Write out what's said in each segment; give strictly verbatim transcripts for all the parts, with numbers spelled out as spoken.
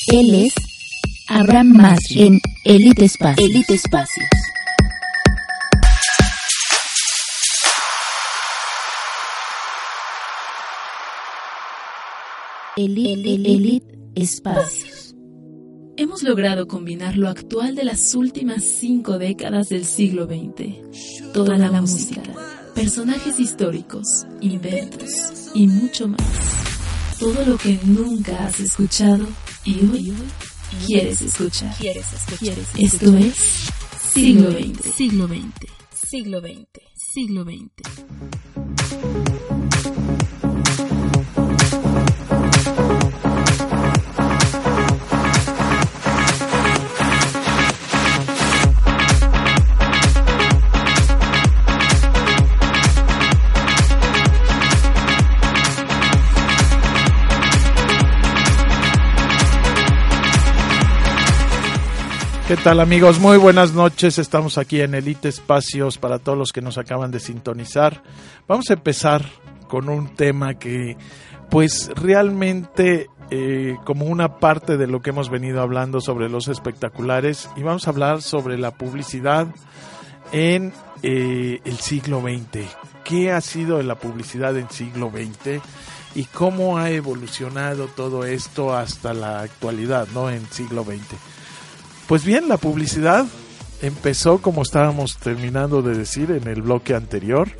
Él es Abraham Masri en Elite Espacios. Elite Espacios. Elite, Elite Espacios. Hemos logrado combinar lo actual de las últimas cinco décadas del siglo veinte. Toda la, la música, personajes históricos, inventos y mucho más. Todo lo que nunca has escuchado y hoy quieres escuchar. ¿Quieres escuchar? Esto es Siglo veinte. Siglo veinte. Siglo veinte. Siglo veinte. ¿Qué tal, amigos? Muy buenas noches. Estamos aquí en Elite Espacios para todos los que nos acaban de sintonizar. Vamos a empezar con un tema que, pues, realmente eh, como una parte de lo que hemos venido hablando sobre los espectaculares, y vamos a hablar sobre la publicidad en eh, el siglo veinte. ¿Qué ha sido la publicidad en siglo veinte? Y cómo ha evolucionado todo esto hasta la actualidad, ¿no? En siglo veinte. Pues bien, la publicidad empezó, como estábamos terminando de decir en el bloque anterior.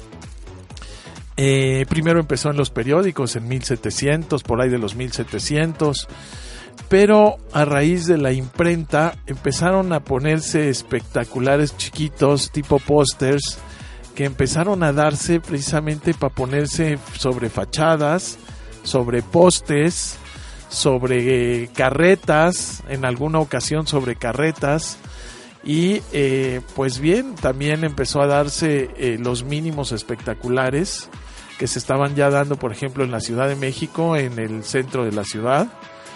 Eh, primero empezó en los periódicos en mil setecientos, por ahí de los mil setecientos, pero a raíz de la imprenta empezaron a ponerse espectaculares chiquitos, tipo pósters, que empezaron a darse precisamente para ponerse sobre fachadas, sobre postes, sobre eh, carretas, en alguna ocasión sobre carretas, y eh, pues bien, también empezó a darse eh, los mínimos espectaculares que se estaban ya dando, por ejemplo, en la Ciudad de México, en el centro de la ciudad,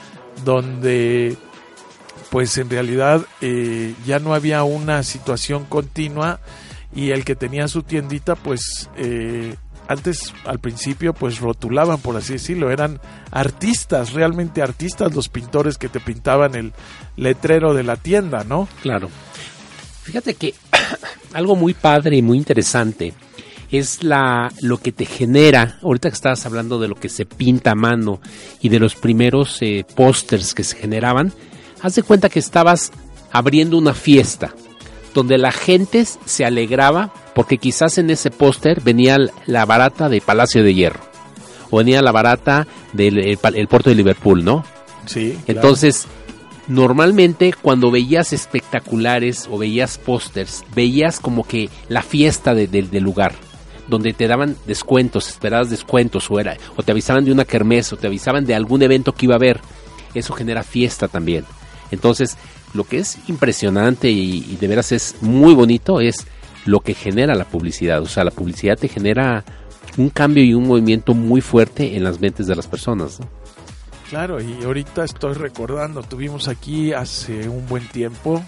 donde pues en realidad eh, ya no había una situación continua, y el que tenía su tiendita pues eh, antes, al principio, pues rotulaban, por así decirlo, eran artistas, realmente artistas, los pintores que te pintaban el letrero de la tienda, ¿no? Claro. Fíjate que algo muy padre y muy interesante es la lo que te genera, ahorita que estabas hablando de lo que se pinta a mano y de los primeros eh, pósters que se generaban, haz de cuenta que estabas abriendo una fiesta donde la gente se alegraba porque quizás en ese póster venía la barata de Palacio de Hierro o venía la barata del el, el puerto de Liverpool, ¿no? Sí. Entonces, claro, normalmente cuando veías espectaculares o veías pósters, veías como que la fiesta de, de, del lugar, donde te daban descuentos, esperabas descuentos, o, era, o te avisaban de una kermés, o te avisaban de algún evento que iba a haber. Eso genera fiesta también. Entonces, lo que es impresionante y, y de veras es muy bonito es lo que genera la publicidad. O sea, la publicidad te genera un cambio y un movimiento muy fuerte en las mentes de las personas, ¿no? Claro, y ahorita estoy recordando, tuvimos aquí hace un buen tiempo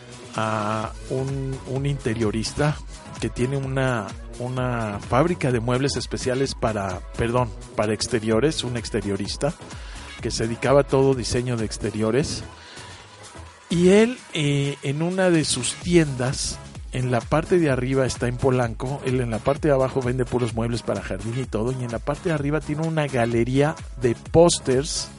a un, un interiorista que tiene una, una fábrica de muebles especiales para, perdón, para exteriores, un exteriorista que se dedicaba a todo diseño de exteriores. Y él, eh, en una de sus tiendas, en la parte de arriba está en Polanco, él en la parte de abajo vende puros muebles para jardín y todo, y en la parte de arriba tiene una galería de pósters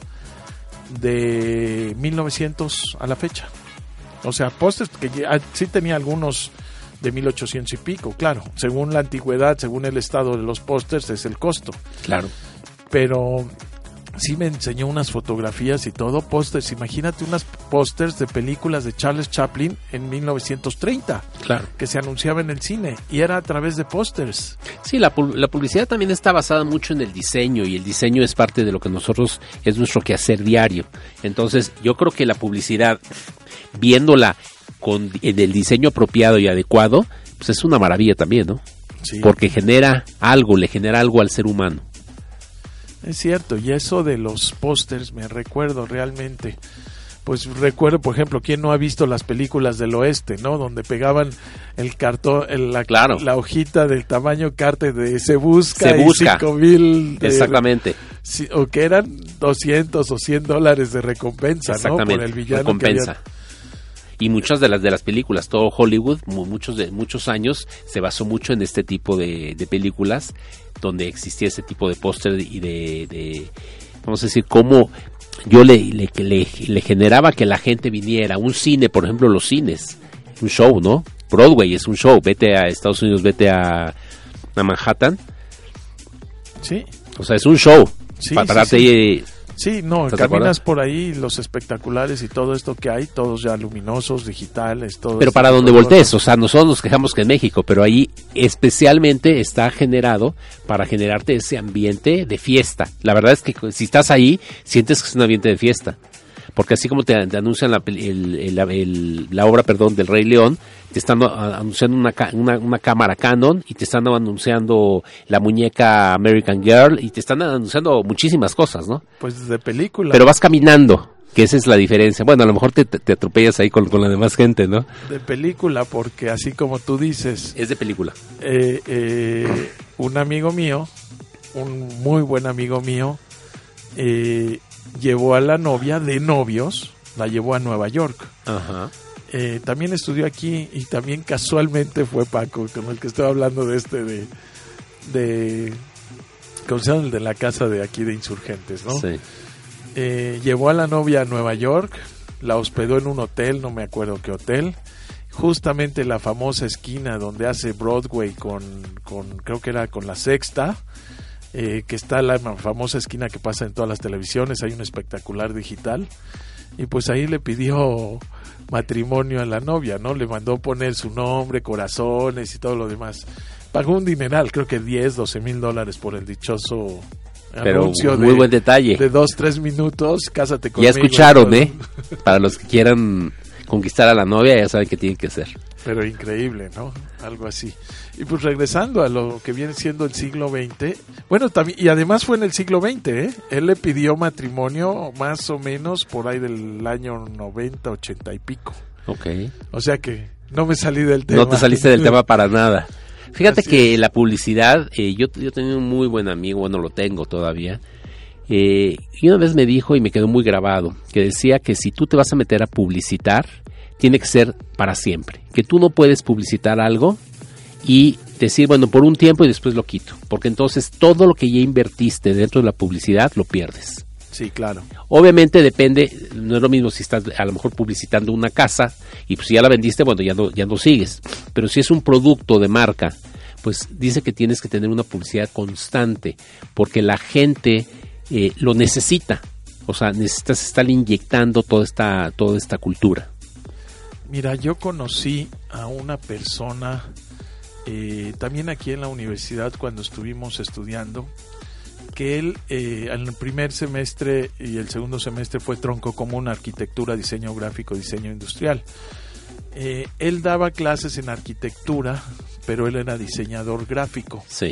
de mil novecientos a la fecha. O sea, pósters que ya, sí tenía algunos de mil ochocientos y pico, claro, según la antigüedad, según el estado de los pósters es el costo. Claro. Pero sí me enseñó unas fotografías y todo, pósters, imagínate unas pósters de películas de Charles Chaplin en mil novecientos treinta, claro, que se anunciaba en el cine, y era a través de pósters. Sí, la, la publicidad también está basada mucho en el diseño, y el diseño es parte de lo que nosotros, es nuestro quehacer diario. Entonces, yo creo que la publicidad, viéndola con el diseño apropiado y adecuado, pues es una maravilla también, ¿no? Sí. Porque genera algo, le genera algo al ser humano. Es cierto, y eso de los pósters me recuerdo realmente, pues recuerdo, por ejemplo, ¿quién no ha visto las películas del oeste, no? Donde pegaban el cartón, el, la, claro, la hojita del tamaño carte de Se Busca, Se Busca. y cinco mil de, exactamente, sí, o que eran doscientos o cien dólares de recompensa, ¿no? Por el villano recompensa. que había... Y muchas de las de las películas, todo Hollywood, muchos de muchos años se basó mucho en este tipo de, de películas donde existía ese tipo de póster y de, de, vamos a decir, cómo yo le, le, le, le generaba que la gente viniera. Un cine, por ejemplo, los cines, un show, ¿no? Broadway es un show, vete a Estados Unidos, vete a, a Manhattan. Sí. O sea, es un show. Sí, para sí, pararte sí. ahí. Sí, no, caminas por ahí, los espectaculares y todo esto que hay, todos ya luminosos, digitales, todo. Pero para donde voltees, o sea, nosotros nos quejamos que en México, pero ahí especialmente está generado para generarte ese ambiente de fiesta. La verdad es que si estás ahí, sientes que es un ambiente de fiesta. Porque así como te, te anuncian la, el, el, el, la obra, perdón, del Rey León, te están anunciando una, una, una cámara Canon y te están anunciando la muñeca American Girl y te están anunciando muchísimas cosas, ¿no? Pues de película. Pero vas caminando, que esa es la diferencia. Bueno, a lo mejor te, te atropellas ahí con, con la demás gente, ¿no? De película, porque así como tú dices... Es de película. Eh, eh, un amigo mío, un muy buen amigo mío, eh, llevó a la novia de novios, la llevó a Nueva York. Ajá. Eh, también estudió aquí y también casualmente fue Paco con el que estoy hablando de este de de ¿cómo se llama? El de la casa de aquí de Insurgentes, ¿no? Sí. Eh, llevó a la novia a Nueva York, la hospedó en un hotel, no me acuerdo qué hotel, justamente la famosa esquina donde hace Broadway con, con creo que era con la Sexta, eh, que está la famosa esquina que pasa en todas las televisiones, hay un espectacular digital. Y pues ahí le pidió matrimonio a la novia, ¿no? Le mandó poner su nombre, corazones y todo lo demás. Pagó un dineral, creo que diez, doce mil dólares por el dichoso Pero anuncio muy de, buen detalle. de dos, tres minutos, cásate conmigo. Ya escucharon, ¿eh? Para los que quieran conquistar a la novia, ya saben qué tienen que hacer. Pero increíble, ¿no? Algo así. Y pues regresando a lo que viene siendo el siglo veinte, bueno, también, y además fue en el siglo veinte, ¿eh? Él le pidió matrimonio más o menos por ahí del año noventa, ochenta y pico. Ok. O sea que no me salí del tema. No te saliste del tema para nada. Fíjate Así que es. la publicidad, eh, yo, yo tenía un muy buen amigo, bueno, lo tengo todavía, eh, y una vez me dijo, y me quedó muy grabado, que decía que si tú te vas a meter a publicitar, tiene que ser para siempre. Que tú no puedes publicitar algo y decir, bueno, por un tiempo y después lo quito. Porque entonces todo lo que ya invertiste dentro de la publicidad lo pierdes. Sí, claro. Obviamente depende, no es lo mismo si estás a lo mejor publicitando una casa y pues si ya la vendiste, bueno, ya no, ya no sigues. Pero si es un producto de marca, pues dice que tienes que tener una publicidad constante porque la gente eh, lo necesita. O sea, necesitas estar inyectando toda esta, toda esta cultura. Mira, yo conocí a una persona eh, también aquí en la universidad cuando estuvimos estudiando, que él eh, en el primer semestre y el segundo semestre fue tronco común, arquitectura, diseño gráfico, diseño industrial. Eh, él daba clases en arquitectura, pero él era diseñador gráfico. Sí.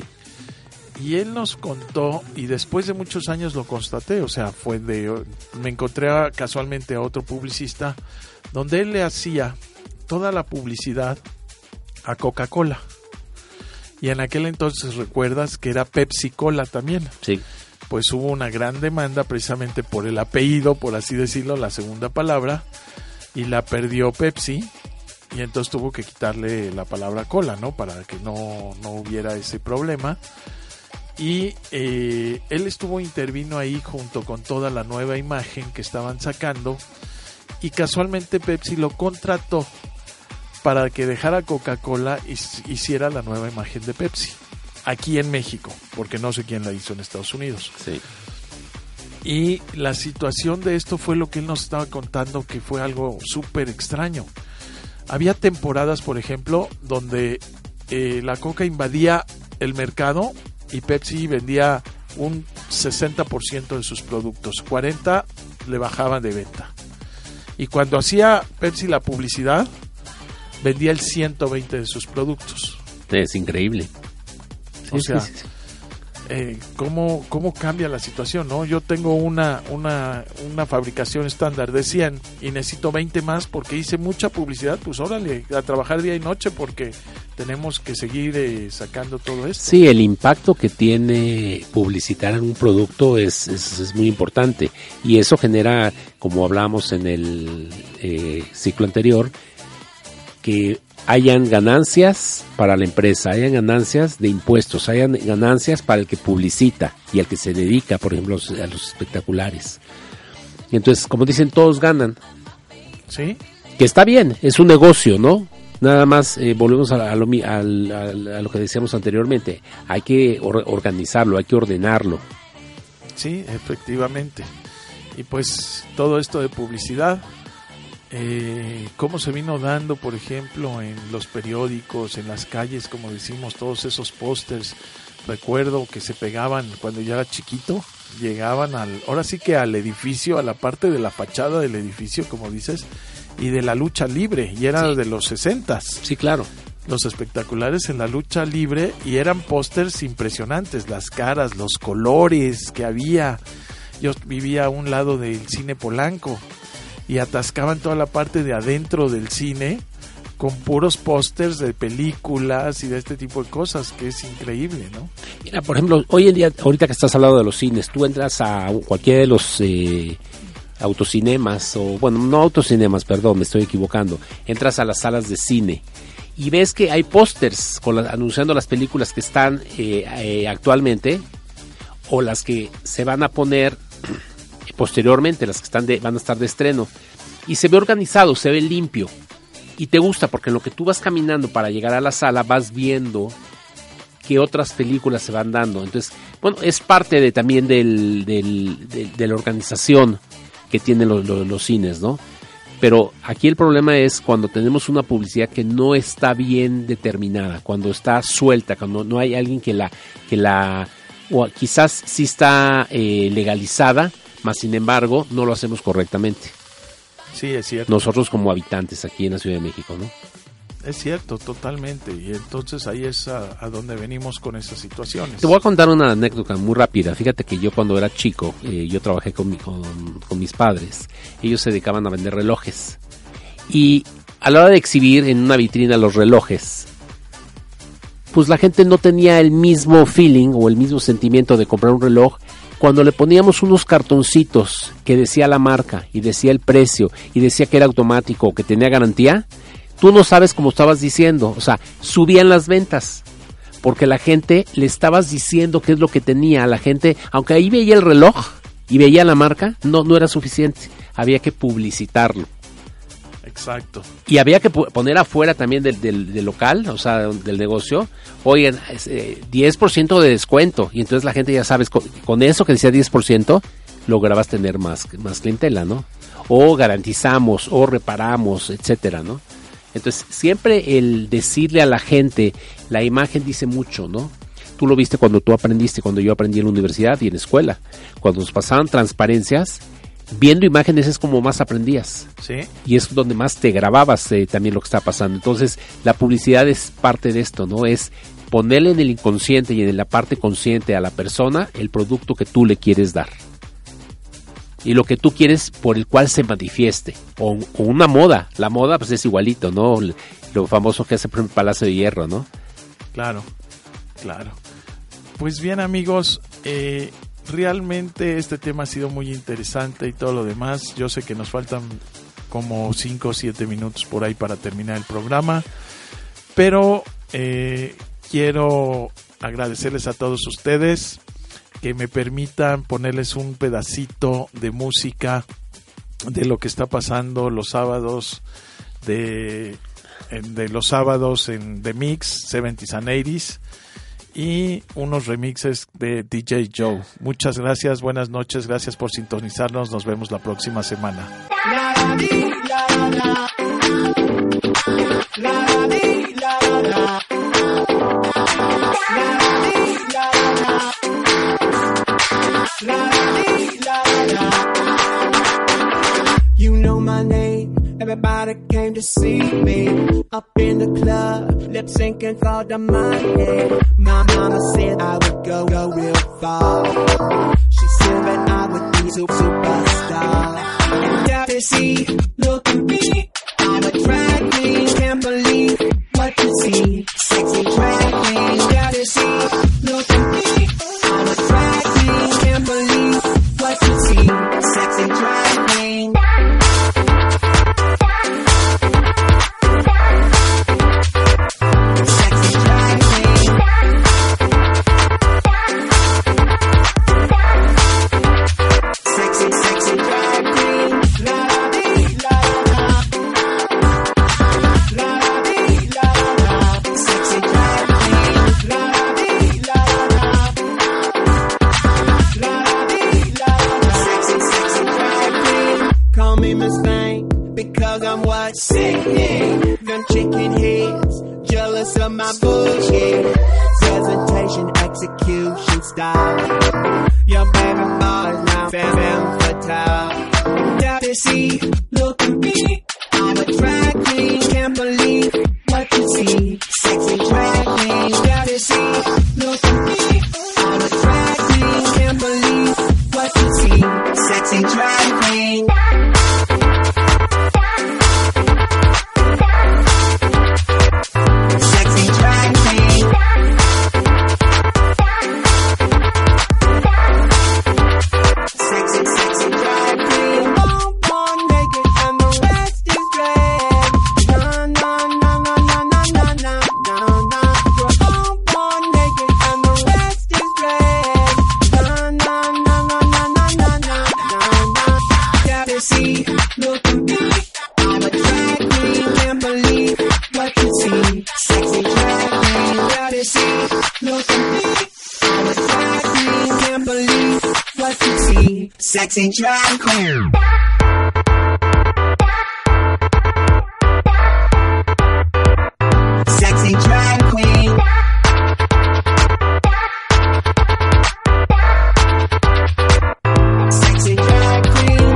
Y él nos contó, y después de muchos años lo constaté, o sea, fue de, me encontré a, casualmente a otro publicista, donde él le hacía toda la publicidad a Coca-Cola. Y en aquel entonces recuerdas que era Pepsi-Cola también. Sí. Pues hubo una gran demanda precisamente por el apellido, por así decirlo, la segunda palabra, y la perdió Pepsi, y entonces tuvo que quitarle la palabra cola, ¿no? Para que no, no hubiera ese problema. Y eh, él estuvo, intervino ahí junto con toda la nueva imagen que estaban sacando, y casualmente Pepsi lo contrató para que dejara Coca-Cola y hiciera la nueva imagen de Pepsi aquí en México, porque no sé quién la hizo en Estados Unidos. Sí. Y la situación de esto fue lo que él nos estaba contando, que fue algo súper extraño. Había temporadas, por ejemplo, donde eh, la Coca invadía el mercado y Pepsi vendía un sesenta por ciento de sus productos, cuarenta por ciento le bajaban de venta. Y cuando hacía Pepsi la publicidad, vendía el ciento veinte de sus productos. Es increíble. Sí, o sea, sí, sí. eh, cómo, cómo cambia la situación, ¿no? Yo tengo una, una, una fabricación estándar de cien y necesito veinte más porque hice mucha publicidad, pues órale, a trabajar día y noche porque tenemos que seguir eh, sacando todo esto. Sí, el impacto que tiene publicitar en un producto es, es, es muy importante y eso genera, como hablábamos en el eh, ciclo anterior, que hayan ganancias para la empresa, hayan ganancias de impuestos, hayan ganancias para el que publicita y al que se dedica, por ejemplo, a los espectaculares. Y entonces, como dicen, todos ganan. Sí. Que está bien, es un negocio, ¿no? Nada más, eh, volvemos a, a, lo, a, a, a lo que decíamos anteriormente, hay que or, organizarlo, hay que ordenarlo. Sí, efectivamente. Y pues todo esto de publicidad, Eh, cómo se vino dando, por ejemplo, en los periódicos, en las calles, como decimos, todos esos pósters. Recuerdo que se pegaban cuando yo era chiquito, llegaban al, ahora sí que al edificio, a la parte de la fachada del edificio, como dices, y de la lucha libre, y era sí. de los sesentas. Sí, claro. Los espectaculares en la lucha libre, y eran pósters impresionantes, las caras, los colores que había. Yo vivía a un lado del cine Polanco, y atascaban toda la parte de adentro del cine con puros pósters de películas y de este tipo de cosas, que es increíble, ¿no? Mira, por ejemplo, hoy en día, ahorita que estás hablando de los cines, tú entras a cualquiera de los eh, autocinemas, o bueno, no autocinemas, perdón, me estoy equivocando, entras a las salas de cine y ves que hay pósters con la, anunciando las películas que están eh, eh, actualmente o las que se van a poner posteriormente, las que están de, van a estar de estreno, y se ve organizado, se ve limpio y te gusta porque en lo que tú vas caminando para llegar a la sala vas viendo qué otras películas se van dando. Entonces, bueno, es parte de también del, del, de, de la organización que tienen los, los, los cines, ¿no? Pero aquí el problema es cuando tenemos una publicidad que no está bien determinada, cuando está suelta, cuando no hay alguien que la, que la o quizás sí está eh, legalizada, más sin embargo no lo hacemos correctamente. Sí, es cierto. Nosotros como habitantes aquí en la Ciudad de México, ¿no? Es cierto, totalmente. Y entonces ahí es a, a donde venimos con esas situaciones. Te voy a contar una anécdota muy rápida. Fíjate que yo cuando era chico, eh, yo trabajé con, mi, con, con mis padres. Ellos se dedicaban a vender relojes. Y a la hora de exhibir en una vitrina los relojes, pues la gente no tenía el mismo feeling o el mismo sentimiento de comprar un reloj. Cuando le poníamos unos cartoncitos que decía la marca y decía el precio y decía que era automático o que tenía garantía, tú no sabes cómo estabas diciendo, o sea, subían las ventas, porque la gente le estabas diciendo qué es lo que tenía, a la gente, aunque ahí veía el reloj y veía la marca, no, no era suficiente, había que publicitarlo. Exacto. Y había que poner afuera también del, del, del local, o sea, del negocio, oigan, eh, diez por ciento de descuento, y entonces la gente ya sabes, con, con eso que decía diez por ciento, lograbas tener más, más clientela, ¿no? O garantizamos, o reparamos, etcétera, ¿no? Entonces, siempre el decirle a la gente, la imagen dice mucho, ¿no? Tú lo viste cuando tú aprendiste, cuando yo aprendí en la universidad y en la escuela. Cuando nos pasaban transparencias, viendo imágenes es como más aprendías. Sí. Y es donde más te grababas eh, también lo que está pasando. Entonces, la publicidad es parte de esto, ¿no? Es ponerle en el inconsciente y en la parte consciente a la persona el producto que tú le quieres dar. Y lo que tú quieres por el cual se manifieste. O, o una moda. La moda pues es igualito, ¿no? Lo famoso que hace el Palacio de Hierro, ¿no? Claro, claro. Pues bien, amigos, eh, realmente este tema ha sido muy interesante y todo lo demás. Yo sé que nos faltan como cinco o siete minutos por ahí para terminar el programa. Pero eh, quiero agradecerles a todos ustedes que me permitan ponerles un pedacito de música de lo que está pasando los sábados de, de los sábados en The Mix seventies and eighties y unos remixes de D J Joe. Muchas gracias, buenas noches, gracias por sintonizarnos, nos vemos la próxima semana. You know my name, everybody came to see me. Up in the club, lip syncing for the money. My mama said I would go, go real far. She said that I would be a superstar. And out to see, look at me, I'm a drag queen. Can't believe what you see, sexy drag queen. Out to see, look at me, I'm a drag queen. Can't believe what you see, sexy drag queen. Singing, them chicken heads, jealous of my bullshit. Presentation, execution style. Your baby boy's now femme fatale. Doubt to see, look at me, I'm a drag queen. Can't believe what you see, sexy drag queen. Doubt to see, look at me, I'm a drag queen. Can't believe what you see, sexy drag queen. Sexy drag queen. Sexy drag queen. Sexy drag queen.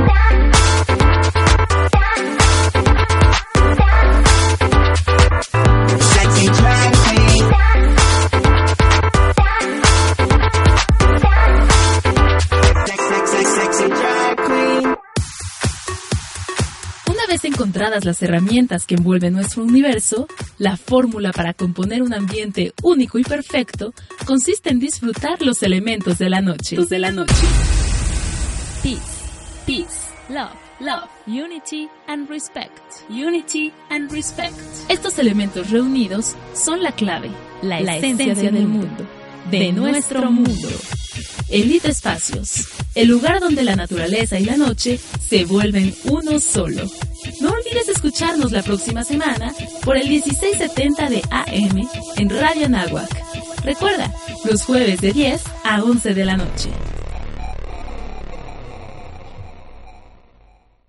Sexy drag queen. Una vez encontradas las herramientas que envuelven nuestro universo, la fórmula para componer un ambiente único y perfecto consiste en disfrutar los elementos de la noche. De la noche. Peace, peace, love, love, unity and respect, unity and respect. Estos elementos reunidos son la clave, la, la esencia, esencia del mundo, de, de nuestro mundo. Elite Espacios, el lugar donde la naturaleza y la noche se vuelven uno solo. No olvides escucharnos la próxima semana por el dieciséis setenta de A M en Radio Anáhuac. Recuerda, los jueves de diez a once de la noche.